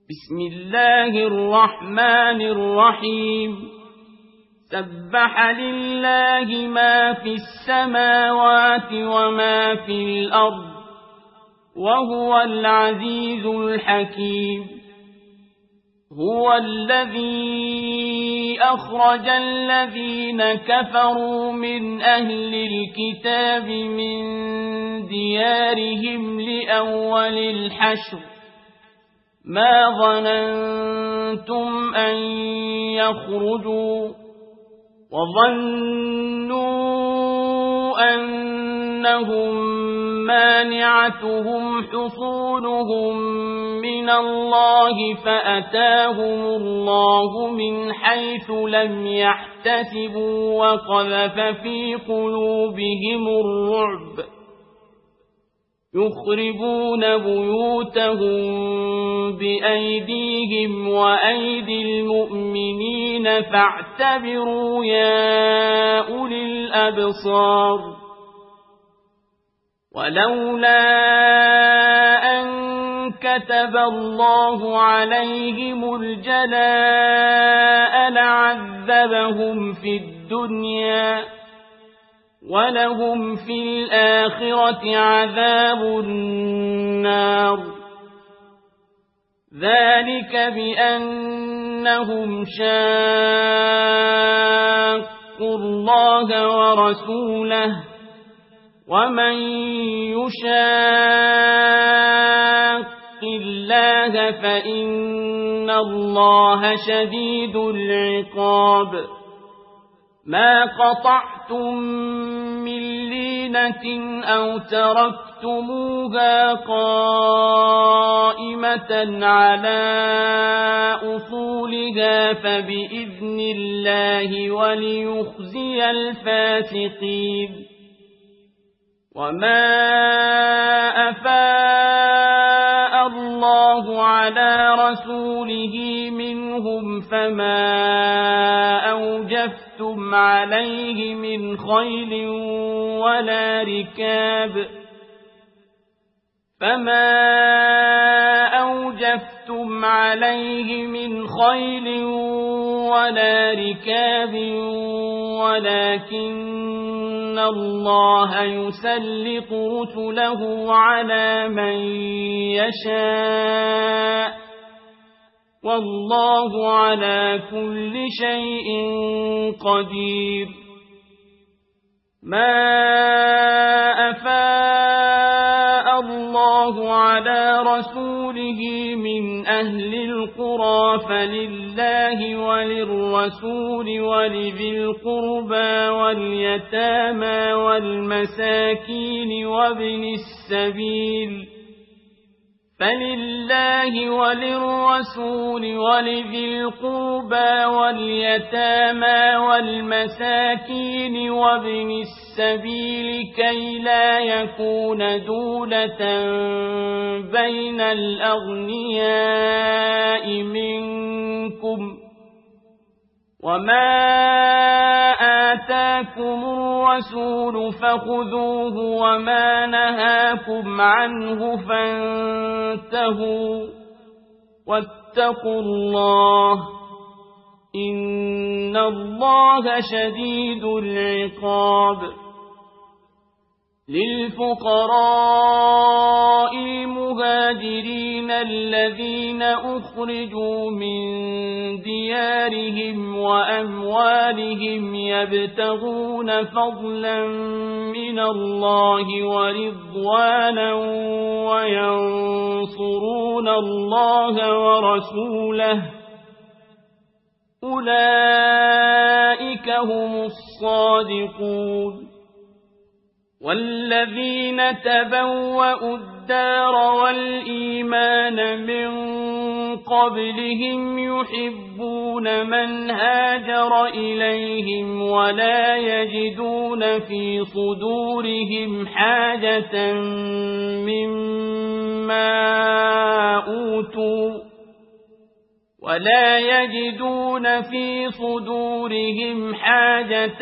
بسم الله الرحمن الرحيم سبح لله ما في السماوات وما في الأرض وهو العزيز الحكيم هو الذي أخرج الذين كفروا من أهل الكتاب من ديارهم لأول الحشر ما ظننتم أن يخرجوا وظنوا أنهم مانعتهم حصولهم من الله فأتاهم الله من حيث لم يحتسبوا وقذف في قلوبهم الرعب يخربون بيوتهم بأيديهم وأيدي المؤمنين فاعتبروا يا أولي الأبصار ولولا أن كتب الله عليهم الجلاء لعذبهم في الدنيا ولهم في الآخرة عذاب النار ذلك بأنهم شاقوا الله ورسوله ومن يشاق الله فإن الله شديد العقاب ما قطعتم من لينة أو تركتموها قائمة على أصولها فبإذن الله وليخزي الفاسقين وما أفاء الله على رسوله منهم فما أوجفتم عليه من خيل ولا ركاب ولكن الله يسلط رسله على من يشاء والله على كل شيء قدير ما أفاء الله على رسوله من أهل القرى فلله وللرسول ولذي القربى واليتامى والمساكين وابن السبيل فلله وللرسول ولذي القربى واليتامى والمساكين وابن السبيل كي لا يكون دولة بين الأغنياء منكم وما آتاكم الرسول فخذوه وما نهاكم عنه فانتهوا واتقوا الله إن الله شديد العقاب للفقراء المهاجرين الذين أخرجوا من ديارهم وأموالهم يبتغون فضلا من الله ورضوانا وينصرون الله ورسوله أولئك هم الصادقون والذين تبوأوا الدار والإيمان من قبلهم يحبون من هاجر إليهم ولا يجدون في صدورهم حاجة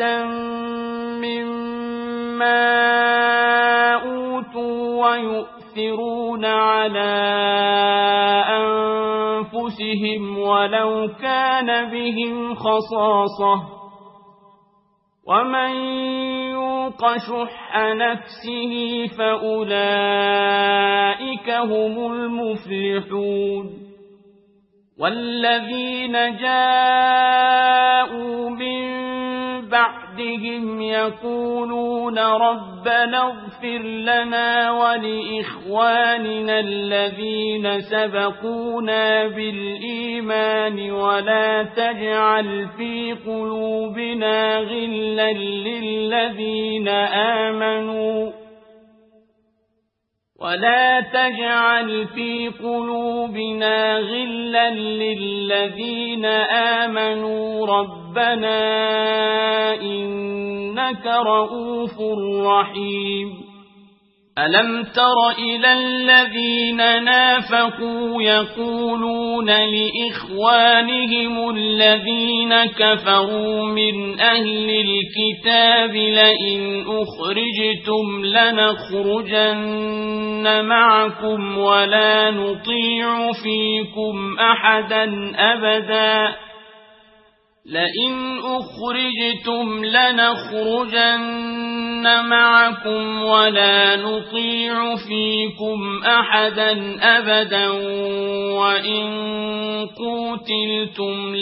مما أوتوا ويؤثرون ويؤثرون على أنفسهم ولو كان بهم خصاصة ومن يوق شح نفسه فأولئك هم المفلحون والذين جاءوا من بعدهم يقولون ربنا اغفر لنا ولإخواننا الذين سبقونا بالإيمان ولا تجعل في قلوبنا غلا للذين آمنوا ربنا إنك رؤوف رحيم ألم تر إلى الذين نافقوا يقولون لإخوانهم الذين كفروا من أهل الكتاب لئن أخرجتم لنخرجن معكم ولا نطيع فيكم أحدا أبدا وإن قوتلتم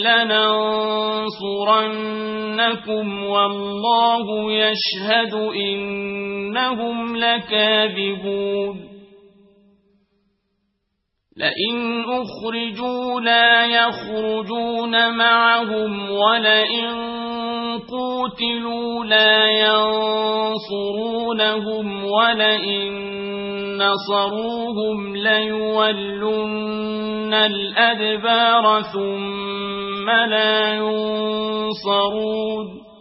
لننصرنكم والله يشهد إنهم لكاذبون لئن أخرجوا لا يخرجون معهم ولئن قوتلوا لا ينصرونهم ولئن نصروهم ليولن الأدبار ثم لا ينصرون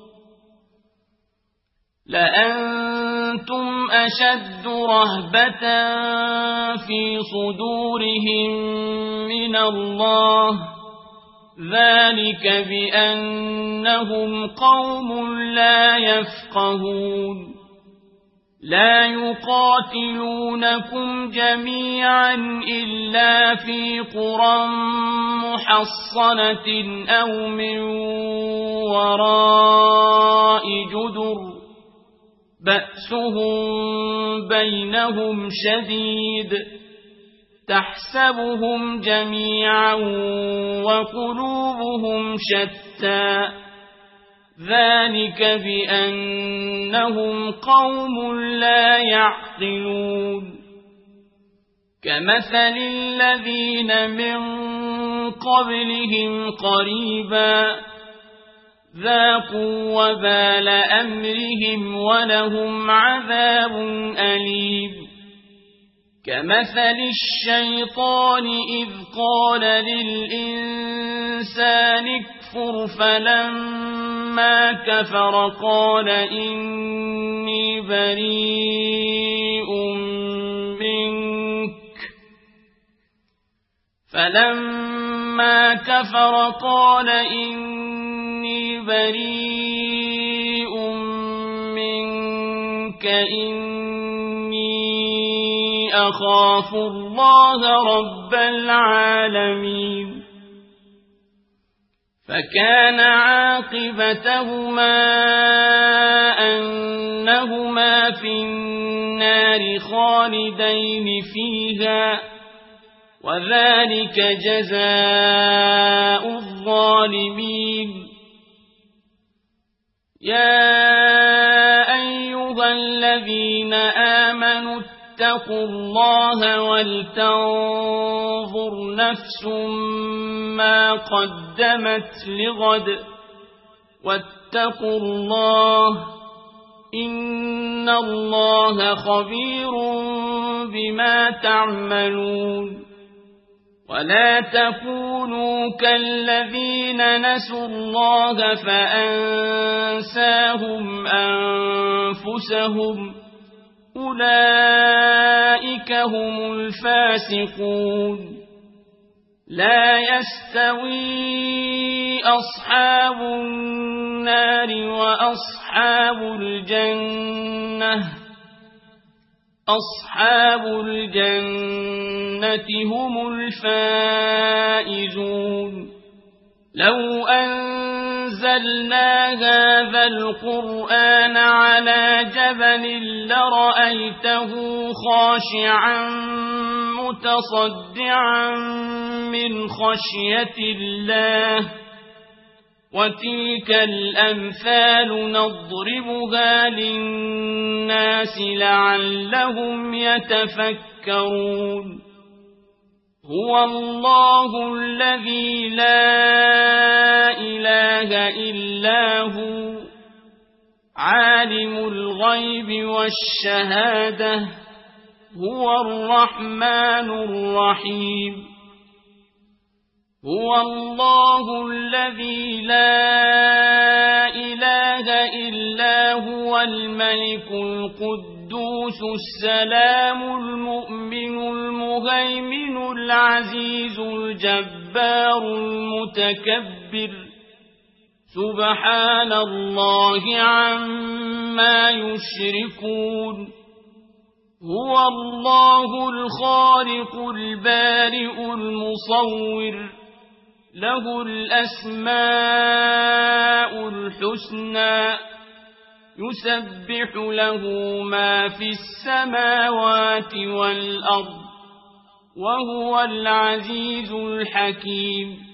لأنتم أشد رهبة في صدورهم من الله ذلك بأنهم قوم لا يفقهون لا يقاتلونكم جميعا إلا في قرى محصنة أو من وراء جدر بأسهم بينهم شديد تحسبهم جميعا وقلوبهم شتى ذلك بأنهم قوم لا يعقلون كمثل الذين من قبلهم قريبا ذاقوا وبال أمرهم ولهم عذاب أليم كمثل الشيطان إذ قال للإنسان اكفر فلما كفر قال إني بريء منك إني أخاف الله رب العالمين فكان عاقبتهما أنهما في النار خالدين فيها وذلك جزاء الظالمين يا أيها الذين آمنوا اتقوا الله ولتنظر نفس ما قدمت لغد واتقوا الله إن الله خبير بما تعملون ولا تكونوا كالذين نسوا الله فأنساهم أنفسهم أولئك هم الفاسقون لا يستوي أصحاب النار وأصحاب الجنة أصحاب الجنة هم الفائزون لو أنزلنا هذا القرآن على جبل لرأيته خاشعا متصدعا من خشية الله وتلك الأمثال نضربها للناس لعلهم يتفكرون هو الله الذي لا إله إلا هو عالم الغيب والشهادة هو الرحمن الرحيم هو الله الذي لا إله إلا هو الملك القدوس السلام المؤمن المهيمن العزيز الجبار المتكبر سبحان الله عما يشركون هو الله الخالق البارئ المصور له الأسماء الحسنى يسبح له ما في السماوات والأرض وهو العزيز الحكيم